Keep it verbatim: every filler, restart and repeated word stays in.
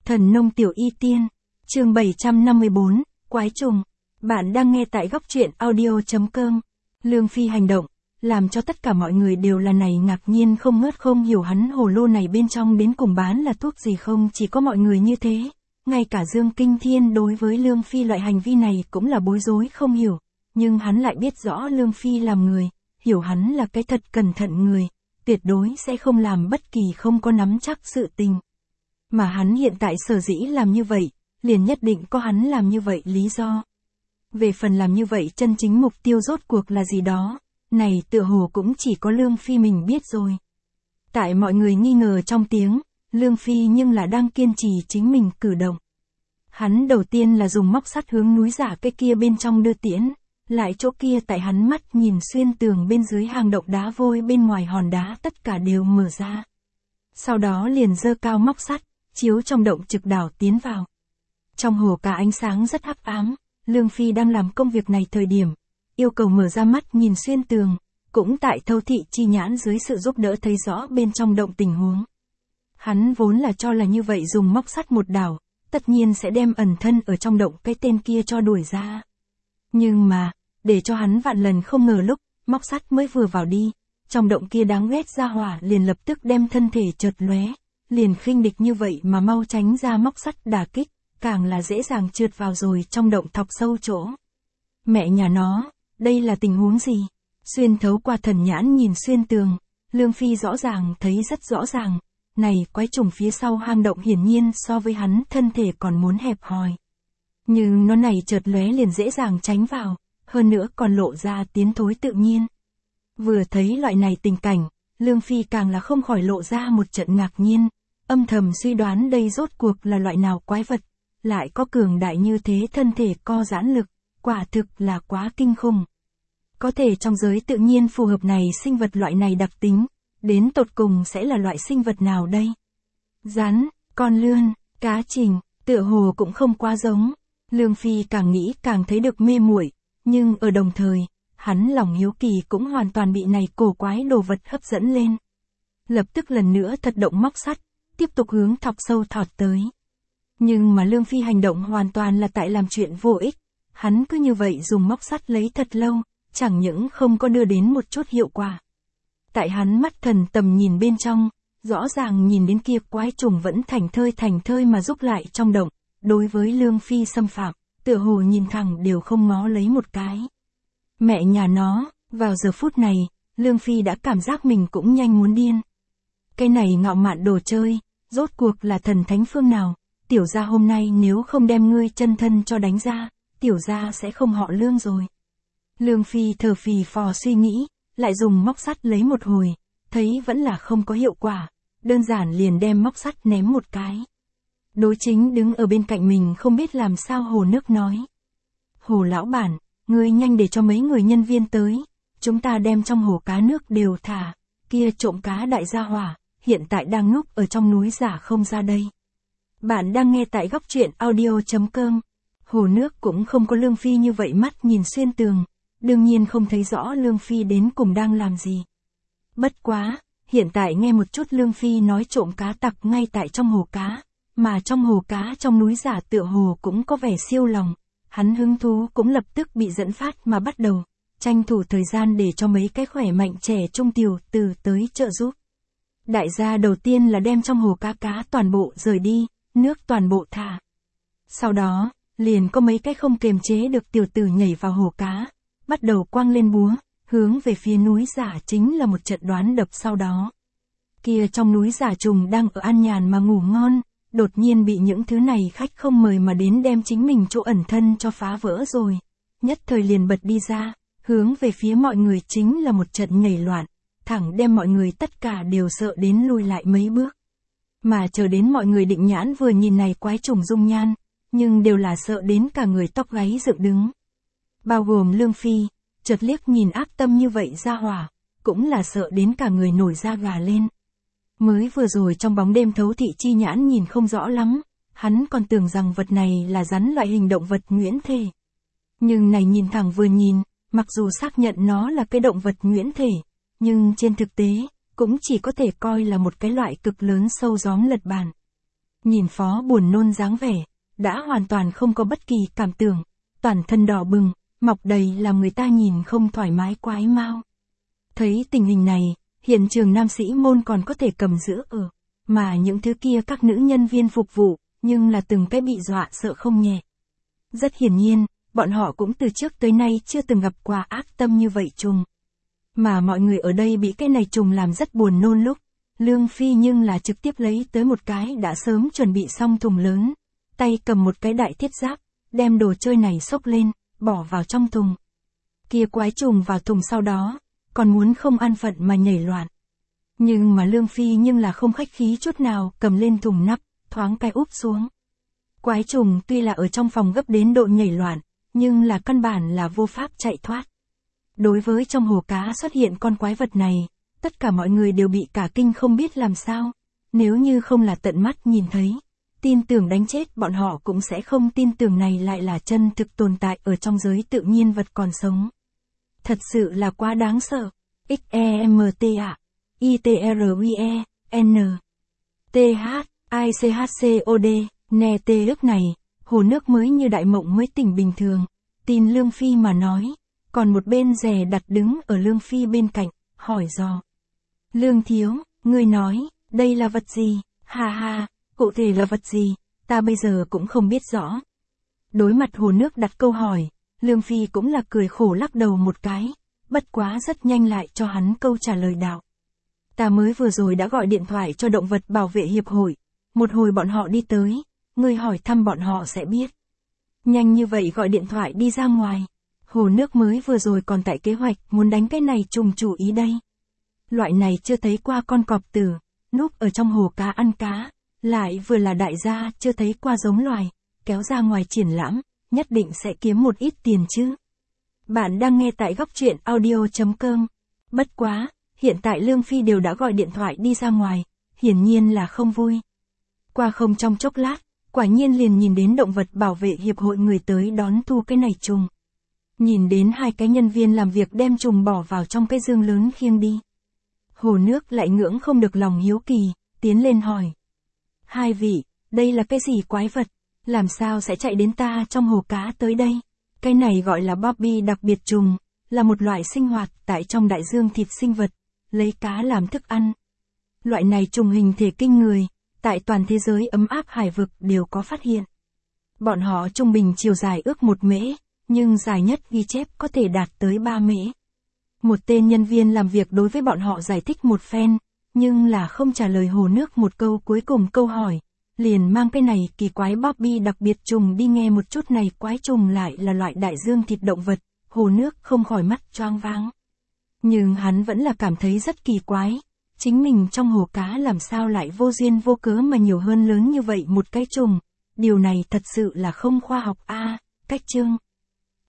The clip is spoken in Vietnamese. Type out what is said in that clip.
Thần nông tiểu y tiên, chương bảy trăm năm mươi bốn, Quái trùng. Bạn đang nghe tại góc truyện audio chấm com. Lương Phi hành động, làm cho tất cả mọi người đều là này ngạc nhiên không ngớt, không hiểu hắn hồ lô này bên trong đến cùng bán là thuốc gì. Không chỉ có mọi người như thế, ngay cả Dương Kinh Thiên đối với Lương Phi loại hành vi này cũng là bối rối không hiểu, nhưng hắn lại biết rõ Lương Phi làm người, hiểu hắn là cái thật cẩn thận người, tuyệt đối sẽ không làm bất kỳ không có nắm chắc sự tình. Mà hắn hiện tại sở dĩ làm như vậy, liền nhất định có hắn làm như vậy lý do. Về phần làm như vậy chân chính mục tiêu rốt cuộc là gì đó, này tựa hồ cũng chỉ có Lương Phi mình biết rồi. Tại mọi người nghi ngờ trong tiếng, Lương Phi nhưng là đang kiên trì chính mình cử động. Hắn đầu tiên là dùng móc sắt hướng núi giả cái kia bên trong đưa tiễn, lại chỗ kia tại hắn mắt nhìn xuyên tường bên dưới hang động đá vôi bên ngoài hòn đá tất cả đều mở ra. Sau đó liền giơ cao móc sắt, chiếu trong động trực đảo tiến vào. Trong hồ cá ánh sáng rất hắc ám, Lương Phi đang làm công việc này thời điểm, yêu cầu mở ra mắt nhìn xuyên tường, cũng tại thâu thị chi nhãn dưới sự giúp đỡ thấy rõ bên trong động tình huống. Hắn vốn là cho là như vậy dùng móc sắt một đảo, tất nhiên sẽ đem ẩn thân ở trong động cái tên kia cho đuổi ra. Nhưng mà, để cho hắn vạn lần không ngờ lúc, móc sắt mới vừa vào đi, trong động kia đáng ghét ra hỏa liền lập tức đem thân thể chợt lóe, liền khinh địch như vậy mà mau tránh ra móc sắt đả kích, càng là dễ dàng trượt vào rồi trong động thọc sâu chỗ. Mẹ nhà nó, đây là tình huống gì? Xuyên thấu qua thần nhãn nhìn xuyên tường, Lương Phi rõ ràng thấy rất rõ ràng, này quái trùng phía sau hang động hiển nhiên so với hắn thân thể còn muốn hẹp hòi. Nhưng nó này chợt lóe liền dễ dàng tránh vào, hơn nữa còn lộ ra tiến thối tự nhiên. Vừa thấy loại này tình cảnh, Lương Phi càng là không khỏi lộ ra một trận ngạc nhiên, âm thầm suy đoán đây rốt cuộc là loại nào quái vật, lại có cường đại như thế thân thể co giãn lực, quả thực là quá kinh khủng. Có thể trong giới tự nhiên phù hợp này sinh vật loại này đặc tính, đến tột cùng sẽ là loại sinh vật nào đây? Rắn, con lươn, cá trình, tựa hồ cũng không quá giống. Lương Phi càng nghĩ càng thấy được mê muội, nhưng ở đồng thời, hắn lòng hiếu kỳ cũng hoàn toàn bị này cổ quái đồ vật hấp dẫn lên. Lập tức lần nữa thật động móc sắt, tiếp tục hướng thọc sâu thọt tới. Nhưng mà Lương Phi hành động hoàn toàn là tại làm chuyện vô ích, hắn cứ như vậy dùng móc sắt lấy thật lâu, chẳng những không có đưa đến một chút hiệu quả. Tại hắn mắt thần tầm nhìn bên trong, rõ ràng nhìn đến kia quái trùng vẫn thành thơi thành thơi mà rúc lại trong động, đối với Lương Phi xâm phạm, tựa hồ nhìn thẳng đều không ngó lấy một cái. Mẹ nhà nó, vào giờ phút này, Lương Phi đã cảm giác mình cũng nhanh muốn điên. Cái này ngạo mạn đồ chơi, rốt cuộc là thần thánh phương nào, tiểu gia hôm nay nếu không đem ngươi chân thân cho đánh ra, tiểu gia sẽ không họ Lương rồi. Lương Phi thở phì phò suy nghĩ, lại dùng móc sắt lấy một hồi, thấy vẫn là không có hiệu quả, đơn giản liền đem móc sắt ném một cái. Đối chính đứng ở bên cạnh mình không biết làm sao Hồ Nước nói. Hồ lão bản, ngươi nhanh để cho mấy người nhân viên tới, chúng ta đem trong hồ cá nước đều thả, kia trộm cá đại gia hỏa, hiện tại đang núp ở trong núi giả không ra đây. Bạn đang nghe tại góc truyện audio chấm com. Hồ Nước cũng không có Lương Phi như vậy mắt nhìn xuyên tường, đương nhiên không thấy rõ Lương Phi đến cùng đang làm gì. Bất quá, hiện tại nghe một chút Lương Phi nói trộm cá tặc ngay tại trong hồ cá, mà trong hồ cá trong núi giả tựa hồ cũng có vẻ siêu lòng, hắn hứng thú cũng lập tức bị dẫn phát mà bắt đầu, tranh thủ thời gian để cho mấy cái khỏe mạnh trẻ trung tiểu từ tới trợ giúp. Đại gia đầu tiên là đem trong hồ cá cá toàn bộ rời đi, nước toàn bộ thả. Sau đó, liền có mấy cái không kiềm chế được tiểu tử nhảy vào hồ cá, bắt đầu quăng lên búa, hướng về phía núi giả chính là một trận đoán đập sau đó. Kia trong núi giả trùng đang ở an nhàn mà ngủ ngon, đột nhiên bị những thứ này khách không mời mà đến đem chính mình chỗ ẩn thân cho phá vỡ rồi. Nhất thời liền bật đi ra, hướng về phía mọi người chính là một trận nhảy loạn, thẳng đem mọi người tất cả đều sợ đến lùi lại mấy bước. Mà chờ đến mọi người định nhãn vừa nhìn này quái trùng dung nhan, nhưng đều là sợ đến cả người tóc gáy dựng đứng. Bao gồm Lương Phi, chợt liếc nhìn ác tâm như vậy ra hỏa, cũng là sợ đến cả người nổi da gà lên. Mới vừa rồi trong bóng đêm thấu thị chi nhãn nhìn không rõ lắm, hắn còn tưởng rằng vật này là rắn loại hình động vật nhuyễn thể. Nhưng này nhìn thẳng vừa nhìn, mặc dù xác nhận nó là cái động vật nhuyễn thể, nhưng trên thực tế, cũng chỉ có thể coi là một cái loại cực lớn sâu gióm lật bàn. Nhìn Phó buồn nôn dáng vẻ, đã hoàn toàn không có bất kỳ cảm tưởng, toàn thân đỏ bừng, mọc đầy làm người ta nhìn không thoải mái quái mau. Thấy tình hình này, hiện trường nam sĩ môn còn có thể cầm giữ ở, mà những thứ kia các nữ nhân viên phục vụ, nhưng là từng cái bị dọa sợ không nhẹ. Rất hiển nhiên, bọn họ cũng từ trước tới nay chưa từng gặp qua ác tâm như vậy trùng. Mà mọi người ở đây bị cái này trùng làm rất buồn nôn lúc, Lương Phi nhưng là trực tiếp lấy tới một cái đã sớm chuẩn bị xong thùng lớn, tay cầm một cái đại thiết giáp, đem đồ chơi này xốc lên, bỏ vào trong thùng. Kia quái trùng vào thùng sau đó, còn muốn không an phận mà nhảy loạn. Nhưng mà Lương Phi nhưng là không khách khí chút nào, cầm lên thùng nắp, thoáng cái úp xuống. Quái trùng tuy là ở trong phòng gấp đến độ nhảy loạn, nhưng là căn bản là vô pháp chạy thoát. Đối với trong hồ cá xuất hiện con quái vật này, tất cả mọi người đều bị cả kinh không biết làm sao. Nếu như không là tận mắt nhìn thấy, tin tưởng đánh chết bọn họ cũng sẽ không tin tưởng này lại là chân thực tồn tại ở trong giới tự nhiên vật còn sống. Thật sự là quá đáng sợ. X E M T A I T R U E N T H I C H C O D Nè tê ức này, hồ nước mới như đại mộng mới tỉnh bình thường, tin Lương Phi mà nói, còn một bên dè đặt đứng ở Lương Phi bên cạnh, hỏi dò. Lương thiếu, ngươi nói, đây là vật gì, ha ha, cụ thể là vật gì, ta bây giờ cũng không biết rõ. Đối mặt hồ nước đặt câu hỏi, Lương Phi cũng là cười khổ lắc đầu một cái, bất quá rất nhanh lại cho hắn câu trả lời đạo. Ta mới vừa rồi đã gọi điện thoại cho động vật bảo vệ hiệp hội, một hồi bọn họ đi tới, ngươi hỏi thăm bọn họ sẽ biết. Nhanh như vậy gọi điện thoại đi ra ngoài, hồ nước mới vừa rồi còn tại kế hoạch muốn đánh cái này trùng chủ ý đây. Loại này chưa thấy qua con cọp tử, núp ở trong hồ cá ăn cá, lại vừa là đại gia chưa thấy qua giống loài, kéo ra ngoài triển lãm, nhất định sẽ kiếm một ít tiền chứ. Bạn đang nghe tại góc truyện audio chấm com. Bất quá, hiện tại Lương Phi đều đã gọi điện thoại đi ra ngoài, hiển nhiên là không vui. Qua không trong chốc lát, quả nhiên liền nhìn đến động vật bảo vệ hiệp hội người tới đón thu cái này trùng. Nhìn đến hai cái nhân viên làm việc đem trùng bỏ vào trong cái dương lớn khiêng đi. Hồ nước lại ngưỡng không được lòng hiếu kỳ, tiến lên hỏi. Hai vị, đây là cái gì quái vật, làm sao sẽ chạy đến ta trong hồ cá tới đây? Cái này gọi là Bobby đặc biệt trùng, là một loại sinh hoạt tại trong đại dương thịt sinh vật, lấy cá làm thức ăn. Loại này trùng hình thể kinh người, tại toàn thế giới ấm áp hải vực đều có phát hiện. Bọn họ trung bình chiều dài ước một mễ, nhưng dài nhất ghi chép có thể đạt tới ba mễ. Một tên nhân viên làm việc đối với bọn họ giải thích một phen, nhưng là không trả lời hồ nước một câu cuối cùng câu hỏi, liền mang cái này kỳ quái Bobby đặc biệt trùng đi nghe một chút này quái trùng lại là loại đại dương thịt động vật, hồ nước không khỏi mắt choáng váng. Nhưng hắn vẫn là cảm thấy rất kỳ quái, chính mình trong hồ cá làm sao lại vô duyên vô cớ mà nhiều hơn lớn như vậy một cái trùng, điều này thật sự là không khoa học a. Cách chương